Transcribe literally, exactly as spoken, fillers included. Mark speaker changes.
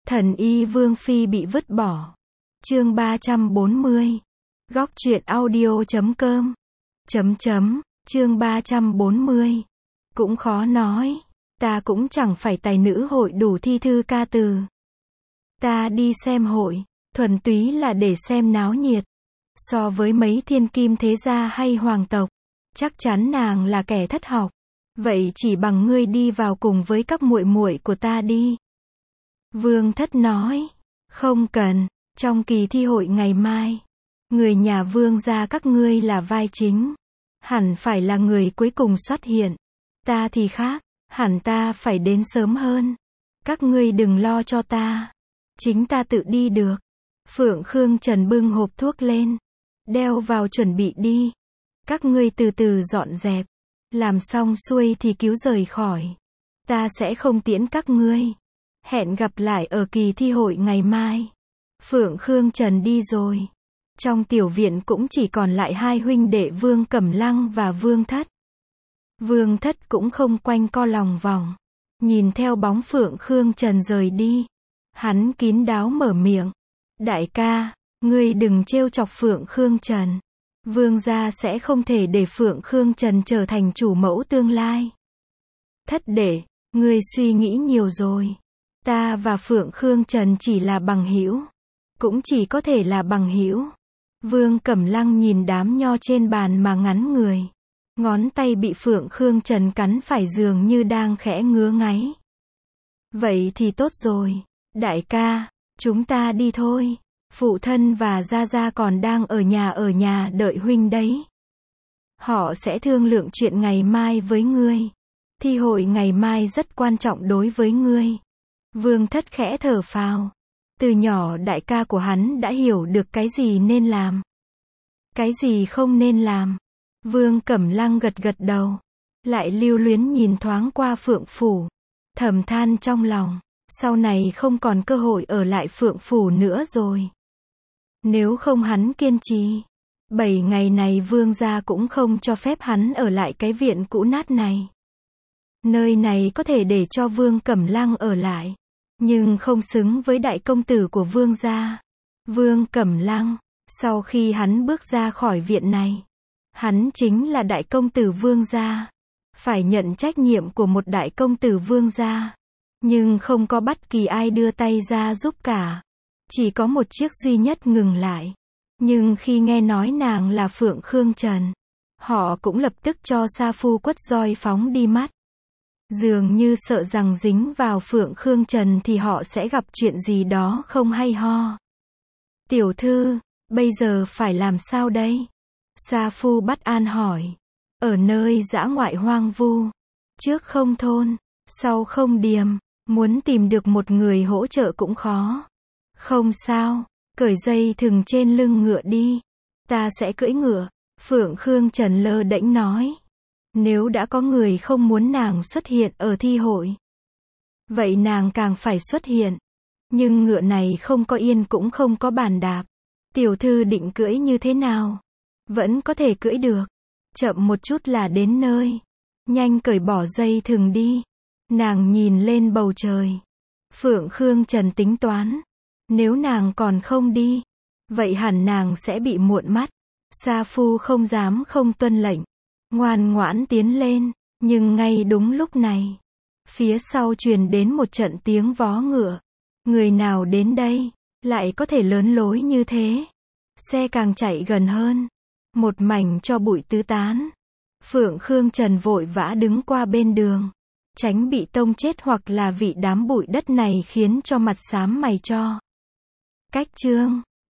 Speaker 1: Thần y Vương Phi bị vứt bỏ. Chương ba trăm bốn mươi. Góc truyện audio chấm com. Chấm chấm, chương ba trăm bốn mươi. Cũng khó nói. Ta cũng chẳng phải tài nữ hội đủ thi thư ca từ. Ta đi xem hội, thuần túy là để xem náo nhiệt. So với mấy thiên kim thế gia hay hoàng tộc, chắc chắn nàng là kẻ thất học. Vậy chỉ bằng ngươi đi vào cùng với các muội muội của ta đi. Vương Thất nói, không cần, trong kỳ thi hội ngày mai, người nhà Vương gia các ngươi là vai chính, hẳn phải là người cuối cùng xuất hiện. Ta thì khác, hẳn ta phải đến sớm hơn. Các ngươi đừng lo cho ta, chính ta tự đi được. Phượng Khương Trần bưng hộp thuốc lên, đeo vào chuẩn bị đi. Các ngươi từ từ dọn dẹp, làm xong xuôi thì cứu rời khỏi. Ta sẽ không tiễn các ngươi. Hẹn gặp lại ở kỳ thi hội ngày mai. Phượng Khương Trần đi rồi. Trong tiểu viện cũng chỉ còn lại hai huynh đệ Vương Cẩm Lăng và Vương Thất. Vương Thất cũng không quanh co lòng vòng. Nhìn theo bóng Phượng Khương Trần rời đi. Hắn kín đáo mở miệng. Đại ca, ngươi đừng trêu chọc Phượng Khương Trần. Vương gia sẽ không thể để Phượng Khương Trần trở thành chủ mẫu tương lai. Thất đệ, ngươi suy nghĩ nhiều rồi. Ta và Phượng Khương Trần chỉ là bằng hữu, cũng chỉ có thể là bằng hữu. Vương Cẩm Lăng nhìn đám nho trên bàn mà ngắn người. Ngón tay bị Phượng Khương Trần cắn phải dường như đang khẽ ngứa ngáy. Vậy thì tốt rồi, đại ca, chúng ta đi thôi. Phụ thân và gia gia còn đang ở nhà ở nhà đợi huynh đấy. Họ sẽ thương lượng chuyện ngày mai với ngươi. Thi hội ngày mai rất quan trọng đối với ngươi. Vương Thất khẽ thở phào. Từ nhỏ đại ca của hắn đã hiểu được cái gì nên làm, cái gì không nên làm. Vương Cẩm Lăng gật gật đầu, lại lưu luyến nhìn thoáng qua Phượng Phủ, thầm than trong lòng, sau này không còn cơ hội ở lại Phượng Phủ nữa rồi. Nếu không hắn kiên trì, bảy ngày này Vương gia cũng không cho phép hắn ở lại cái viện cũ nát này. Nơi này có thể để cho Vương Cẩm Lăng ở lại, nhưng không xứng với đại công tử của Vương gia. Vương Cẩm Lăng, sau khi hắn bước ra khỏi viện này, hắn chính là đại công tử Vương gia, phải nhận trách nhiệm của một đại công tử Vương gia, nhưng không có bất kỳ ai đưa tay ra giúp cả. Chỉ có một chiếc duy nhất ngừng lại. Nhưng khi nghe nói nàng là Phượng Khương Trần, họ cũng lập tức cho sa phu quất roi phóng đi mắt. Dường như sợ rằng dính vào Phượng Khương Trần thì họ sẽ gặp chuyện gì đó không hay ho. Tiểu thư, bây giờ phải làm sao đây? Sa phu bất an hỏi. Ở nơi dã ngoại hoang vu, trước không thôn, sau không điềm, muốn tìm được một người hỗ trợ cũng khó. Không sao, cởi dây thừng trên lưng ngựa đi. Ta sẽ cưỡi ngựa. Phượng Khương Trần lơ đễnh nói. Nếu đã có người không muốn nàng xuất hiện ở thi hội, vậy nàng càng phải xuất hiện. Nhưng ngựa này không có yên cũng không có bàn đạp. Tiểu thư định cưỡi như thế nào? Vẫn có thể cưỡi được. Chậm một chút là đến nơi. Nhanh cởi bỏ dây thừng đi. Nàng nhìn lên bầu trời. Phượng Khương Trần tính toán. Nếu nàng còn không đi, vậy hẳn nàng sẽ bị muộn mắt. Sa phu không dám không tuân lệnh, ngoan ngoãn tiến lên. Nhưng ngay đúng lúc này, phía sau truyền đến một trận tiếng vó ngựa. Người nào đến đây, lại có thể lớn lối như thế? Xe càng chạy gần hơn, một mảnh cho bụi tứ tán. Phượng Khương Trần vội vã đứng qua bên đường, tránh bị tông chết hoặc là vị đám bụi đất này khiến cho mặt xám mày cho. Cách chương